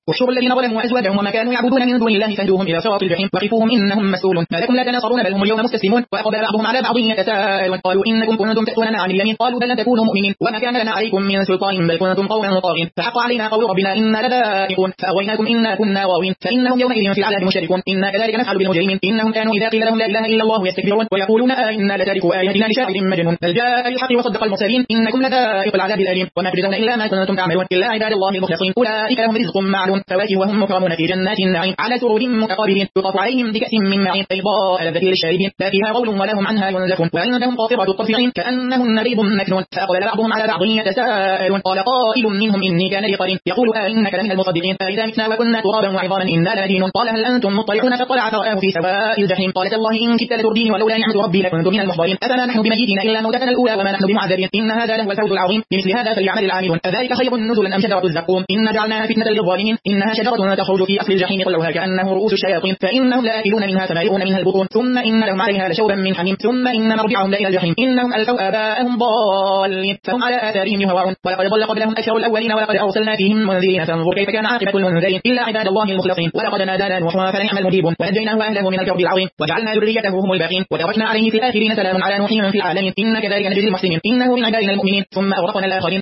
احشروا الذين ظلموا وأزواجهم وما كانوا يعبدون من دون الله فاهدوهم إلى صراط الجحيم وقفوهم إنهم مسؤولون ما لكم لا تناصرون بل هم اليوم مستسلمون وأقبل بعضهم على بعض يتساءلون قالوا إنكم كنتم تأتوننا عن اليمين قالوا بل لم تكونوا مؤمنين وما كان لنا عليكم من سلطان بل كنتم قوما طاغين فحق علينا قول ربنا إنا لذائقون فأغويناكم إنا كنا غاوين فإنهم يومئذ في العذاب مشتركون إنا كذلك نفعل بالمجرمين إنهم كانوا إذا قيل لهم لا إله إلا الله يستكبرون ويقولون إنا لتاركوا آياتنا لشاعر مجنون بل جاء بالحق وصدق المرسلين إنكم لذائق العذاب الأليم وما تجزون إلا ما كنتم تعملون إلا عباد الله المخلصين أولئك لهم رزق معلوم فواكه وهم مكرمون في جنات النعيم على سرر متقابلين يطاف عليهم بكأس من معين بيضاء لذة للشاربين لا فيها غول ولا هم عنها ينزفون وعندهم قاصرات الطرف عين كأنهن بيض مكنون فأقبل بعضهم على بعض يتساءلون قال قائل منهم إني كان لي قرين يقول إنك لمن المصدقين أإذا متنا وكنا ترابا وعظاما إنا لمدينون قال هل أنتم مطلعون فاطلع فرآه في سواء الجحيم قالت الله إن كدت لترديني ولولا نعمة ربي لكنت من المحضرين أفما نحن بميتين إلا موتتنا الأولى وما نحن بمعذبين إن هذا لهو الفوز العظيم بمثل هذا فليعمل العاملون أذلك خير نزلا أم شجرة الزقوم إن جعلناها فتنة للظالمين إنها شجرة تخرج في أصل الجحيم طلعها كأنه رؤوس الشياطين فإنهم لآكلون منها فمالئون منها البطون ثم إن لهم عليها لشوبا من حميم ثم إن مرجعهم لإلى الجحيم إنهم ألفوا آباءهم ضالين فهم على آثارهم يهرعون ولقد ضل قبلهم أكثر الأولين ولقد أرسلنا فيهم منذرين فانظر كيف كان عاقبة المنذرين إلا عباد الله المخلصين ولقد نادانا نوح فنعم المجيب ونجيناه وأهله من الكرب العظيم وجعلنا ذريته هم الباقين وتركنا عليه في الآخرين سلام على نوح في العالمين إن كذلك نجزي المحسنين إنه من عبادنا المؤمنين ثم أغرقنا الآخرين